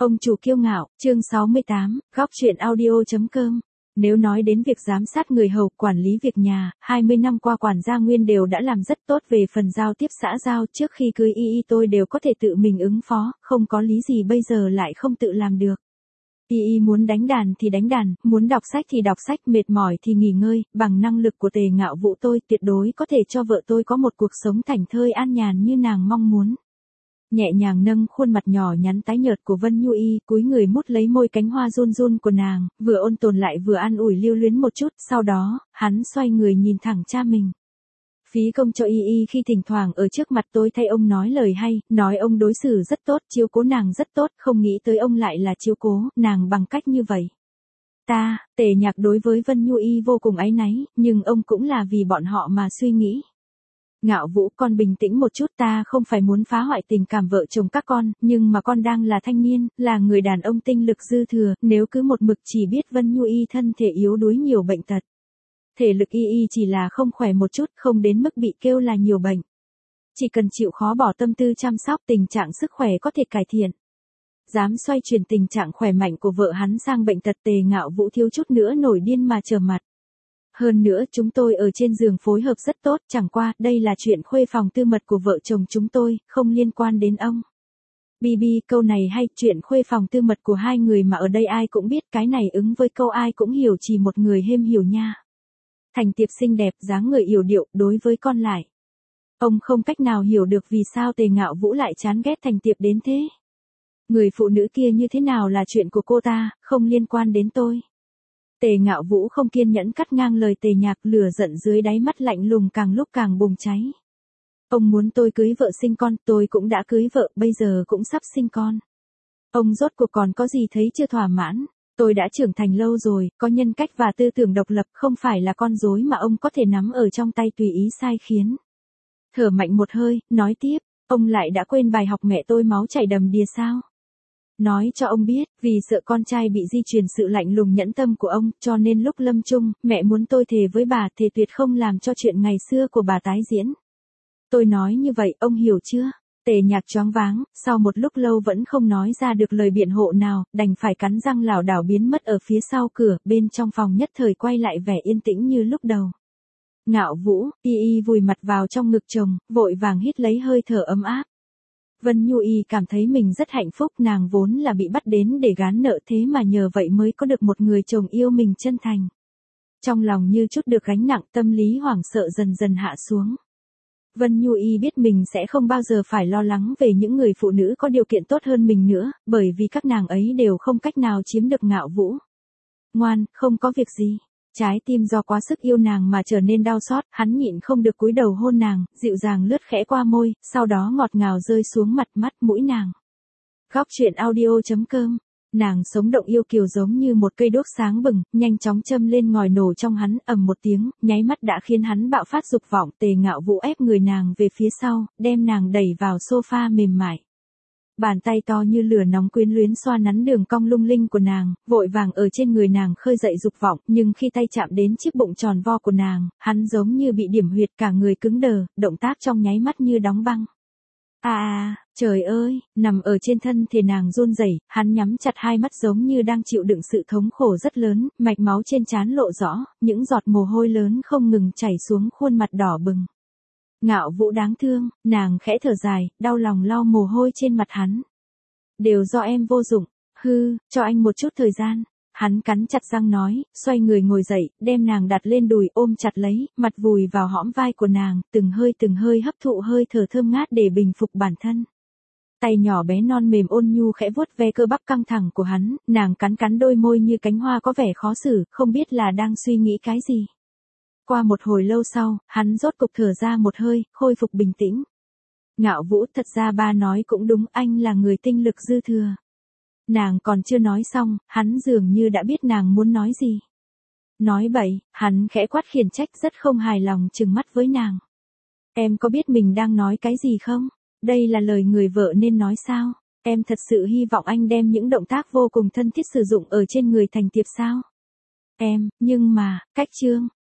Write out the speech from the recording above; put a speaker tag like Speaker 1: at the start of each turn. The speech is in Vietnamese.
Speaker 1: Ông chủ kiêu ngạo, chương 68, góc truyện audio.com. Nếu nói đến việc giám sát người hầu, quản lý việc nhà, 20 năm qua quản gia Nguyên đều đã làm rất tốt về phần giao tiếp xã giao. Trước khi cưới Y tôi đều có thể tự mình ứng phó, không có lý gì bây giờ lại không tự làm được. Y muốn đánh đàn thì đánh đàn, muốn đọc sách thì đọc sách, mệt mỏi thì nghỉ ngơi. Bằng năng lực của Tề Ngạo Vũ tôi tuyệt đối có thể cho vợ tôi có một cuộc sống thảnh thơi an nhàn như nàng mong muốn. Nhẹ nhàng nâng khuôn mặt nhỏ nhắn tái nhợt của Vân Nhu Y, cúi người mút lấy môi cánh hoa run run của nàng, vừa ôn tồn lại vừa an ủi lưu luyến một chút. Sau đó, hắn xoay người nhìn thẳng cha mình. Phí công cho Y khi thỉnh thoảng ở trước mặt tôi thay ông nói lời hay, nói ông đối xử rất tốt, chiếu cố nàng rất tốt, không nghĩ tới ông lại là chiếu cố nàng bằng cách như vậy. Tề Nhạc đối với Vân Nhu Y vô cùng áy náy, nhưng ông cũng là vì bọn họ mà suy nghĩ. Ngạo Vũ, con bình tĩnh một chút, ta không phải muốn phá hoại tình cảm vợ chồng các con, nhưng mà con đang là thanh niên, là người đàn ông tinh lực dư thừa, nếu cứ một mực chỉ biết Vân Nhu Y thân thể yếu đuối nhiều bệnh tật. Thể lực Y chỉ là không khỏe một chút, không đến mức bị kêu là nhiều bệnh. Chỉ cần chịu khó bỏ tâm tư chăm sóc, tình trạng sức khỏe có thể cải thiện. Dám xoay chuyển tình trạng khỏe mạnh của vợ hắn sang bệnh tật, Tề Ngạo Vũ thiếu chút nữa nổi điên mà trở mặt. Hơn nữa chúng tôi ở trên giường phối hợp rất tốt, chẳng qua đây là chuyện khuê phòng tư mật của vợ chồng chúng tôi, không liên quan đến ông. Bibi, câu này hay, chuyện khuê phòng tư mật của hai người mà ở đây ai cũng biết, cái này ứng với câu ai cũng hiểu, chỉ một người hêm hiểu nha. Thành Tiệp xinh đẹp, dáng người yểu điệu, đối với con lại. Ông không cách nào hiểu được vì sao Tề Ngạo Vũ lại chán ghét Thành Tiệp đến thế. Người phụ nữ kia như thế nào là chuyện của cô ta, không liên quan đến tôi. Tề Ngạo Vũ không kiên nhẫn cắt ngang lời Tề Nhạc, lửa giận dưới đáy mắt lạnh lùng càng lúc càng bùng cháy. Ông muốn tôi cưới vợ sinh con, tôi cũng đã cưới vợ, bây giờ cũng sắp sinh con. Ông rốt cuộc còn có gì thấy chưa thỏa mãn, tôi đã trưởng thành lâu rồi, có nhân cách và tư tưởng độc lập, không phải là con rối mà ông có thể nắm ở trong tay tùy ý sai khiến. Thở mạnh một hơi, nói tiếp, ông lại đã quên bài học mẹ tôi máu chảy đầm đìa sao? Nói cho ông biết, vì sợ con trai bị di truyền sự lạnh lùng nhẫn tâm của ông, cho nên lúc lâm chung, mẹ muốn tôi thề với bà, thề tuyệt không làm cho chuyện ngày xưa của bà tái diễn. Tôi nói như vậy, ông hiểu chưa? Tề Nhạc choáng váng, sau một lúc lâu vẫn không nói ra được lời biện hộ nào, đành phải cắn răng lảo đảo biến mất ở phía sau cửa, bên trong phòng nhất thời quay lại vẻ yên tĩnh như lúc đầu. Ngạo Vũ, Y vùi mặt vào trong ngực chồng, vội vàng hít lấy hơi thở ấm áp. Vân Nhu Y cảm thấy mình rất hạnh phúc, nàng vốn là bị bắt đến để gán nợ, thế mà nhờ vậy mới có được một người chồng yêu mình chân thành. Trong lòng như chút được gánh nặng, tâm lý hoảng sợ dần dần hạ xuống. Vân Nhu Y biết mình sẽ không bao giờ phải lo lắng về những người phụ nữ có điều kiện tốt hơn mình nữa, bởi vì các nàng ấy đều không cách nào chiếm được Ngạo Vũ. Ngoan, không có việc gì. Trái tim do quá sức yêu nàng mà trở nên đau xót, hắn nhịn không được cúi đầu hôn nàng, dịu dàng lướt khẽ qua môi, sau đó ngọt ngào rơi xuống mặt mắt mũi nàng. Góc truyện audio.com. Nàng sống động yêu kiều giống như một cây đuốc sáng bừng, nhanh chóng châm lên ngòi nổ trong hắn, ầm một tiếng, nháy mắt đã khiến hắn bạo phát dục vọng. Tề Ngạo Vũ ép người nàng về phía sau, đem nàng đẩy vào sofa mềm mại. Bàn tay to như lửa nóng quyến luyến xoa nắn đường cong lung linh của nàng, vội vàng ở trên người nàng khơi dậy dục vọng, nhưng khi tay chạm đến chiếc bụng tròn vo của nàng, hắn giống như bị điểm huyệt, cả người cứng đờ, động tác trong nháy mắt như đóng băng. Trời ơi, nằm ở trên thân thể nàng run rẩy, hắn nhắm chặt hai mắt giống như đang chịu đựng sự thống khổ rất lớn, mạch máu trên trán lộ rõ, những giọt mồ hôi lớn không ngừng chảy xuống khuôn mặt đỏ bừng. Ngạo Vũ đáng thương, nàng khẽ thở dài, đau lòng lau mồ hôi trên mặt hắn. Đều do em vô dụng, cho anh một chút thời gian. Hắn cắn chặt răng nói, xoay người ngồi dậy, đem nàng đặt lên đùi ôm chặt lấy, mặt vùi vào hõm vai của nàng, từng hơi hấp thụ hơi thở thơm ngát để bình phục bản thân. Tay nhỏ bé non mềm ôn nhu khẽ vuốt ve cơ bắp căng thẳng của hắn, nàng cắn đôi môi như cánh hoa có vẻ khó xử, không biết là đang suy nghĩ cái gì. Qua một hồi lâu sau, hắn rốt cục thở ra một hơi, khôi phục bình tĩnh. Ngạo Vũ, thật ra ba nói cũng đúng, anh là người tinh lực dư thừa. Nàng còn chưa nói xong, hắn dường như đã biết nàng muốn nói gì. Nói bậy, hắn khẽ quát khiển trách, rất không hài lòng trừng mắt với nàng. Em có biết mình đang nói cái gì không? Đây là lời người vợ nên nói sao? Em thật sự hy vọng anh đem những động tác vô cùng thân thiết sử dụng ở trên người Thành Tiệp sao? Nhưng mà, cách chương,